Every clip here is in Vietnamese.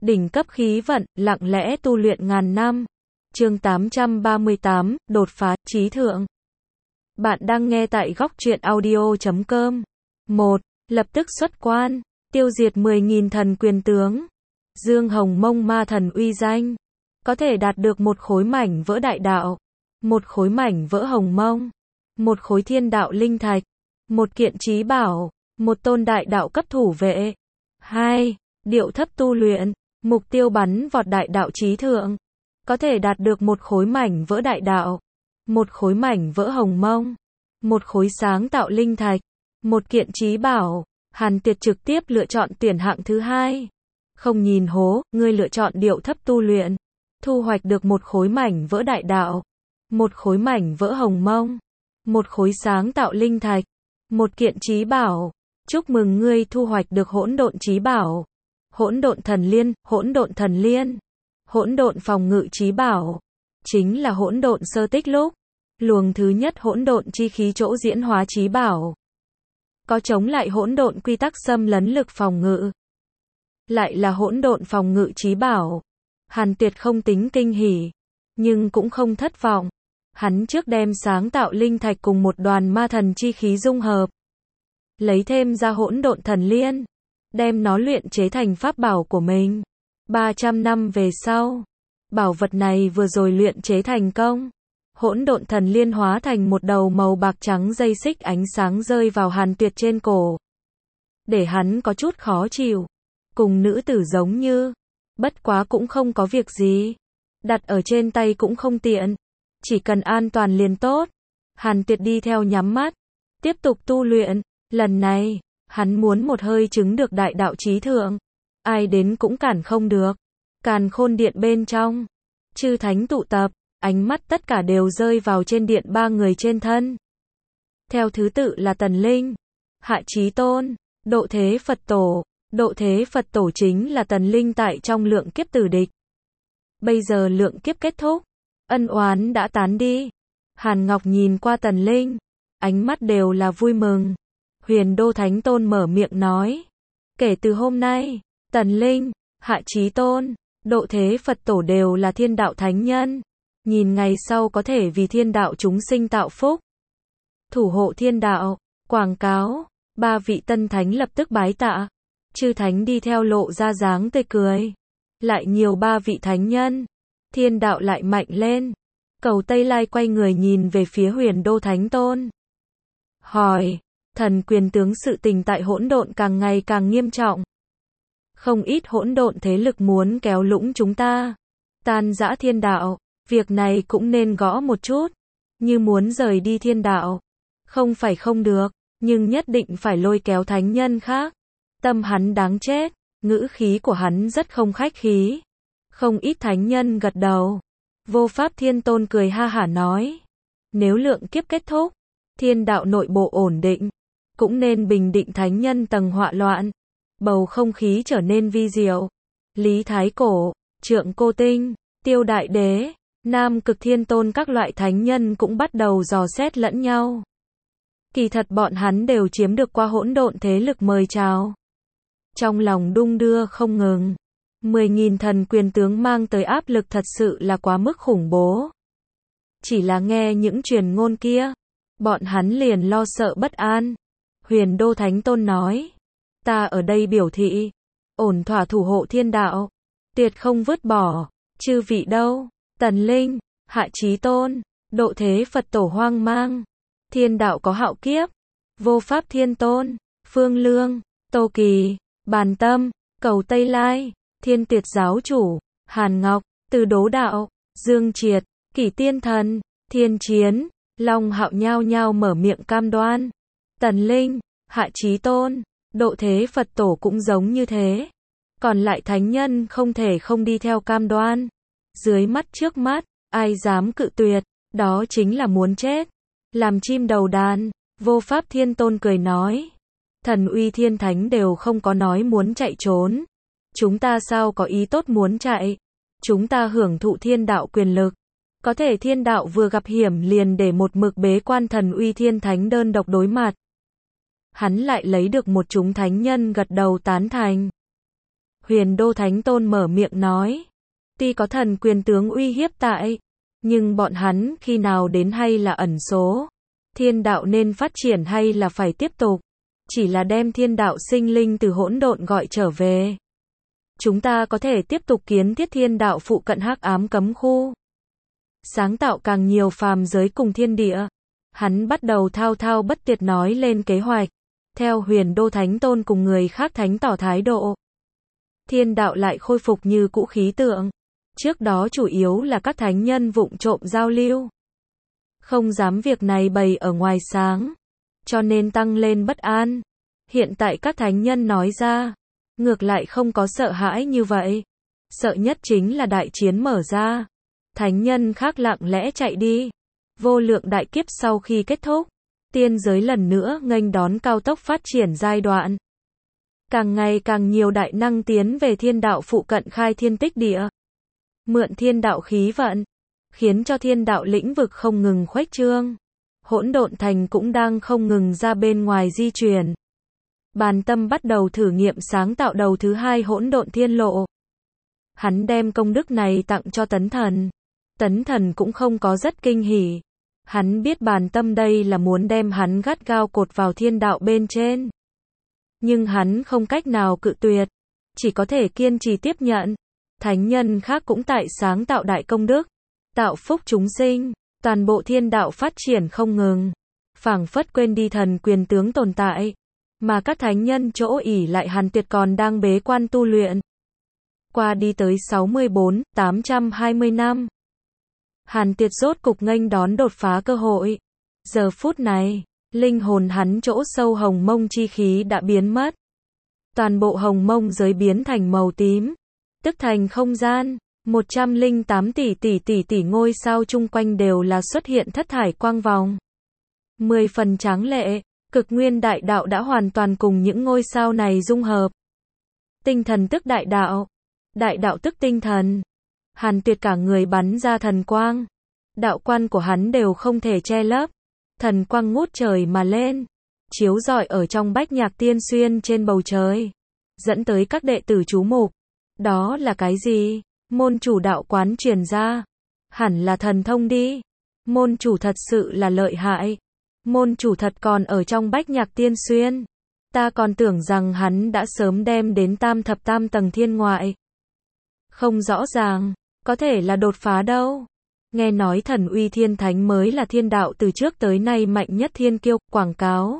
Đỉnh cấp khí vận, lặng lẽ tu luyện ngàn năm. Chương 838, đột phá, trí thượng. Bạn đang nghe tại góc truyện audio.com. 1. Lập tức xuất quan, tiêu diệt 10.000 thần quyền tướng. Dương Hồng Mông ma thần uy danh. Có thể đạt được một khối mảnh vỡ đại đạo, một khối mảnh vỡ hồng mông, một khối thiên đạo linh thạch, một kiện trí bảo, một tôn đại đạo cấp thủ vệ. 2. Điệu thấp tu luyện, mục tiêu bắn vọt đại đạo trí thượng. Có thể đạt được một khối mảnh vỡ đại đạo, một khối mảnh vỡ hồng mông, một khối sáng tạo linh thạch, một kiện trí bảo. Hàn Tuyệt trực tiếp lựa chọn tuyển hạng thứ hai. Không nhìn hố, ngươi lựa chọn điệu thấp tu luyện, thu hoạch được một khối mảnh vỡ đại đạo, một khối mảnh vỡ hồng mông, một khối sáng tạo linh thạch, một kiện trí bảo. Chúc mừng ngươi thu hoạch được hỗn độn trí bảo, hỗn độn thần liên, hỗn độn thần liên, hỗn độn phòng ngự trí bảo, chính là hỗn độn sơ tích lúc, luồng thứ nhất hỗn độn chi khí chỗ diễn hóa trí bảo. Có chống lại hỗn độn quy tắc xâm lấn lực phòng ngự. Lại là hỗn độn phòng ngự trí bảo. Hàn Tuyệt không tính kinh hỉ, nhưng cũng không thất vọng. Hắn trước đem sáng tạo linh thạch cùng một đoàn ma thần chi khí dung hợp, lấy thêm ra hỗn độn thần liên, đem nó luyện chế thành pháp bảo của mình. 300 năm về sau, bảo vật này vừa rồi luyện chế thành công. Hỗn độn thần liên hóa thành một đầu màu bạc trắng dây xích ánh sáng rơi vào Hàn Tuyệt trên cổ, để hắn có chút khó chịu. Cùng nữ tử giống như, bất quá cũng không có việc gì, đặt ở trên tay cũng không tiện, chỉ cần an toàn liền tốt. Hàn Tuyệt đi theo nhắm mắt, tiếp tục tu luyện. Lần này, hắn muốn một hơi chứng được đại đạo chí thượng, ai đến cũng cản không được. Càn Khôn điện bên trong, chư thánh tụ tập, ánh mắt tất cả đều rơi vào trên điện ba người trên thân. Theo thứ tự là Tần Linh, Hạ Chí Tôn, Độ Thế Phật Tổ. Độ Thế Phật Tổ chính là Tần Linh tại trong lượng kiếp tử địch. Bây giờ lượng kiếp kết thúc, ân oán đã tán đi. Hàn Ngọc nhìn qua Tần Linh, ánh mắt đều là vui mừng. Huyền Đô Thánh Tôn mở miệng nói, kể từ hôm nay, Tần Linh, Hạ Chí Tôn, Độ Thế Phật Tổ đều là thiên đạo thánh nhân. Nhìn ngày sau có thể vì thiên đạo chúng sinh tạo phúc, thủ hộ thiên đạo. Quảng cáo, ba vị tân thánh lập tức bái tạ. Chư thánh đi theo lộ ra dáng tươi cười. Lại nhiều ba vị thánh nhân, thiên đạo lại mạnh lên. Cầu Tây Lai quay người nhìn về phía Huyền Đô Thánh Tôn, hỏi, thần quyền tướng sự tình tại hỗn độn càng ngày càng nghiêm trọng. Không ít hỗn độn thế lực muốn kéo lũng chúng ta, tan rã thiên đạo. Việc này cũng nên gõ một chút. Như muốn rời đi thiên đạo, không phải không được, nhưng nhất định phải lôi kéo thánh nhân khác. Tâm hắn đáng chết, ngữ khí của hắn rất không khách khí. Không ít thánh nhân gật đầu. Vô Pháp Thiên Tôn cười ha hả nói, nếu lượng kiếp kết thúc, thiên đạo nội bộ ổn định, cũng nên bình định thánh nhân tầng họa loạn. Bầu không khí trở nên vi diệu. Lý Thái Cổ, Trượng Cô Tinh, Tiêu Đại Đế, Nam Cực Thiên Tôn các loại thánh nhân cũng bắt đầu dò xét lẫn nhau. Kỳ thật bọn hắn đều chiếm được qua hỗn độn thế lực mời chào. Trong lòng đung đưa không ngừng. 10.000 thần quyền tướng mang tới áp lực thật sự là quá mức khủng bố. Chỉ là nghe những truyền ngôn kia, bọn hắn liền lo sợ bất an. Huyền Đô Thánh Tôn nói, ta ở đây biểu thị, ổn thỏa thủ hộ thiên đạo, tuyệt không vứt bỏ. Chư vị đâu? Tần Linh, Hạ Chí Tôn, Độ Thế Phật Tổ hoang mang. Thiên đạo có hạo kiếp. Vô Pháp Thiên Tôn, Phương Lương, Tô Kỳ, Bàn Tâm, Cầu Tây Lai, Thiên Tiệt Giáo Chủ, Hàn Ngọc, Từ Đố Đạo, Dương Triệt, Kỷ Tiên Thần, Thiên Chiến, Long Hạo nhao nhao mở miệng cam đoan. Tần Linh, Hạ Chí Tôn, Độ Thế Phật Tổ cũng giống như thế. Còn lại thánh nhân không thể không đi theo cam đoan. Dưới mắt trước mắt, ai dám cự tuyệt, đó chính là muốn chết. Làm chim đầu đàn. Vô Pháp Thiên Tôn cười nói, thần uy thiên thánh đều không có nói muốn chạy trốn. Chúng ta sao có ý tốt muốn chạy. Chúng ta hưởng thụ thiên đạo quyền lực. Có thể thiên đạo vừa gặp hiểm liền để một mực bế quan thần uy thiên thánh đơn độc đối mặt. Hắn lại lấy được một chúng thánh nhân gật đầu tán thành. Huyền Đô Thánh Tôn mở miệng nói. Tuy có thần quyền tướng uy hiếp tại, nhưng bọn hắn khi nào đến hay là ẩn số. Thiên đạo nên phát triển hay là phải tiếp tục. Chỉ là đem thiên đạo sinh linh từ hỗn độn gọi trở về. Chúng ta có thể tiếp tục kiến thiết thiên đạo phụ cận hắc ám cấm khu. Sáng tạo càng nhiều phàm giới cùng thiên địa. Hắn bắt đầu thao thao bất tuyệt nói lên kế hoạch. Theo Huyền Đô Thánh Tôn cùng người khác thánh tỏ thái độ. Thiên đạo lại khôi phục như cũ khí tượng. Trước đó chủ yếu là các thánh nhân vụng trộm giao lưu. Không dám việc này bày ở ngoài sáng. Cho nên tăng lên bất an. Hiện tại các thánh nhân nói ra. Ngược lại không có sợ hãi như vậy. Sợ nhất chính là đại chiến mở ra. Thánh nhân khác lặng lẽ chạy đi. Vô lượng đại kiếp sau khi kết thúc. Tiên giới lần nữa nghênh đón cao tốc phát triển giai đoạn. Càng ngày càng nhiều đại năng tiến về thiên đạo phụ cận khai thiên tích địa. Mượn thiên đạo khí vận. Khiến cho thiên đạo lĩnh vực không ngừng khuếch trương. Hỗn độn thành cũng đang không ngừng ra bên ngoài di chuyển. Bàn Tâm bắt đầu thử nghiệm sáng tạo đầu thứ hai hỗn độn thiên lộ. Hắn đem công đức này tặng cho Tấn Thần. Tấn Thần cũng không có rất kinh hỉ. Hắn biết Bàn Tâm đây là muốn đem hắn gắt gao cột vào thiên đạo bên trên. Nhưng hắn không cách nào cự tuyệt. Chỉ có thể kiên trì tiếp nhận. Thánh nhân khác cũng tại sáng tạo đại công đức. Tạo phúc chúng sinh. Toàn bộ thiên đạo phát triển không ngừng. Phảng phất quên đi thần quyền tướng tồn tại. Mà các thánh nhân chỗ ỷ lại Hàn Tuyệt còn đang bế quan tu luyện. Qua đi tới 820 năm. Hàn Tuyệt rốt cục nghênh đón đột phá cơ hội. Giờ phút này, linh hồn hắn chỗ sâu hồng mông chi khí đã biến mất. Toàn bộ hồng mông giới biến thành màu tím. Tức thành không gian. 108 tỷ ngôi sao chung quanh đều là xuất hiện thất thải quang vòng. 10 phần tráng lệ. Cực nguyên đại đạo đã hoàn toàn cùng những ngôi sao này dung hợp. Tinh thần tức đại đạo. Đại đạo tức tinh thần. Hàn Tuyệt cả người bắn ra thần quang. Đạo quan của hắn đều không thể che lấp. Thần quang ngút trời mà lên. Chiếu rọi ở trong bách nhạc tiên xuyên trên bầu trời. Dẫn tới các đệ tử chú mục. Đó là cái gì? Môn chủ đạo quán truyền ra. Hẳn là thần thông đi. Môn chủ thật sự là lợi hại. Môn chủ thật còn ở trong bách nhạc tiên xuyên. Ta còn tưởng rằng hắn đã sớm đem đến tam thập tam tầng thiên ngoại. Không rõ ràng. Có thể là đột phá đâu. Nghe nói thần uy thiên thánh mới là thiên đạo từ trước tới nay mạnh nhất thiên kiêu. Quảng cáo.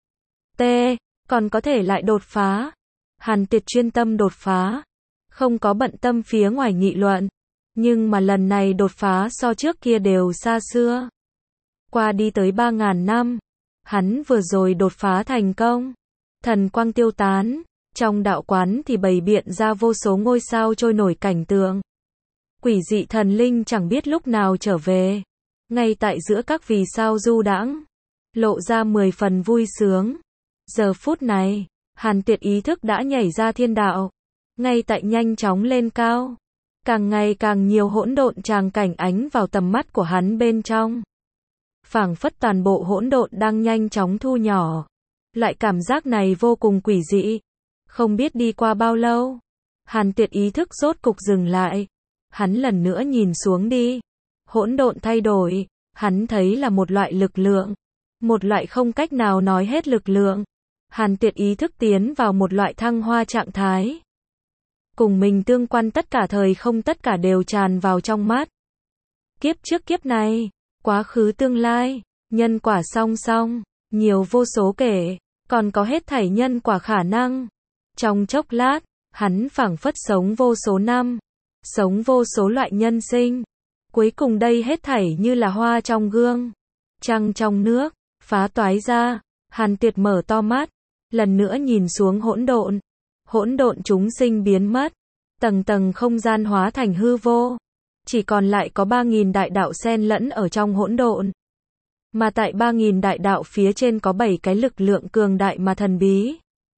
T. Còn có thể lại đột phá. Hàn Tuyệt chuyên tâm đột phá. Không có bận tâm phía ngoài nghị luận. Nhưng mà lần này đột phá so trước kia đều xa xưa. Qua đi tới 3.000 năm. Hắn vừa rồi đột phá thành công. Thần quang tiêu tán. Trong đạo quán thì bày biện ra vô số ngôi sao trôi nổi cảnh tượng. Quỷ dị thần linh chẳng biết lúc nào trở về. Ngay tại giữa các vì sao du đãng. Lộ ra 10 phần vui sướng. Giờ phút này, Hàn Tuyệt ý thức đã nhảy ra thiên đạo. Ngay tại nhanh chóng lên cao. Càng ngày càng nhiều hỗn độn tràng cảnh ánh vào tầm mắt của hắn bên trong. Phảng phất toàn bộ hỗn độn đang nhanh chóng thu nhỏ. Loại cảm giác này vô cùng quỷ dị. Không biết đi qua bao lâu. Hàn Tuyệt ý thức rốt cục dừng lại. Hắn lần nữa nhìn xuống đi. Hỗn độn thay đổi. Hắn thấy là một loại lực lượng. Một loại không cách nào nói hết lực lượng. Hàn Tuyệt ý thức tiến vào một loại thăng hoa trạng thái. Cùng mình tương quan tất cả thời không tất cả đều tràn vào trong mắt. Kiếp trước kiếp này, quá khứ tương lai, nhân quả song song, nhiều vô số kể, còn có hết thảy nhân quả khả năng. Trong chốc lát, hắn phảng phất sống vô số năm, sống vô số loại nhân sinh. Cuối cùng đây hết thảy như là hoa trong gương, trăng trong nước, phá toái ra. Hàn Tuyệt mở to mắt, lần nữa nhìn xuống hỗn độn. Hỗn độn chúng sinh biến mất, tầng tầng không gian hóa thành hư vô. Chỉ còn lại có 3.000 đại đạo xen lẫn ở trong hỗn độn. Mà tại 3.000 đại đạo phía trên có 7 cái lực lượng cường đại mà thần bí.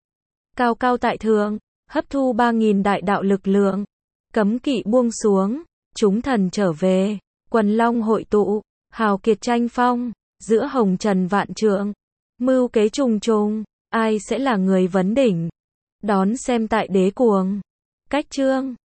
Cao cao tại thượng, hấp thu 3.000 đại đạo lực lượng. Cấm kỵ buông xuống, chúng thần trở về, quần long hội tụ, hào kiệt tranh phong, giữa hồng trần vạn trượng. Mưu kế trùng trùng, ai sẽ là người vấn đỉnh? Đón xem tại Đế Cuồng. Cách chương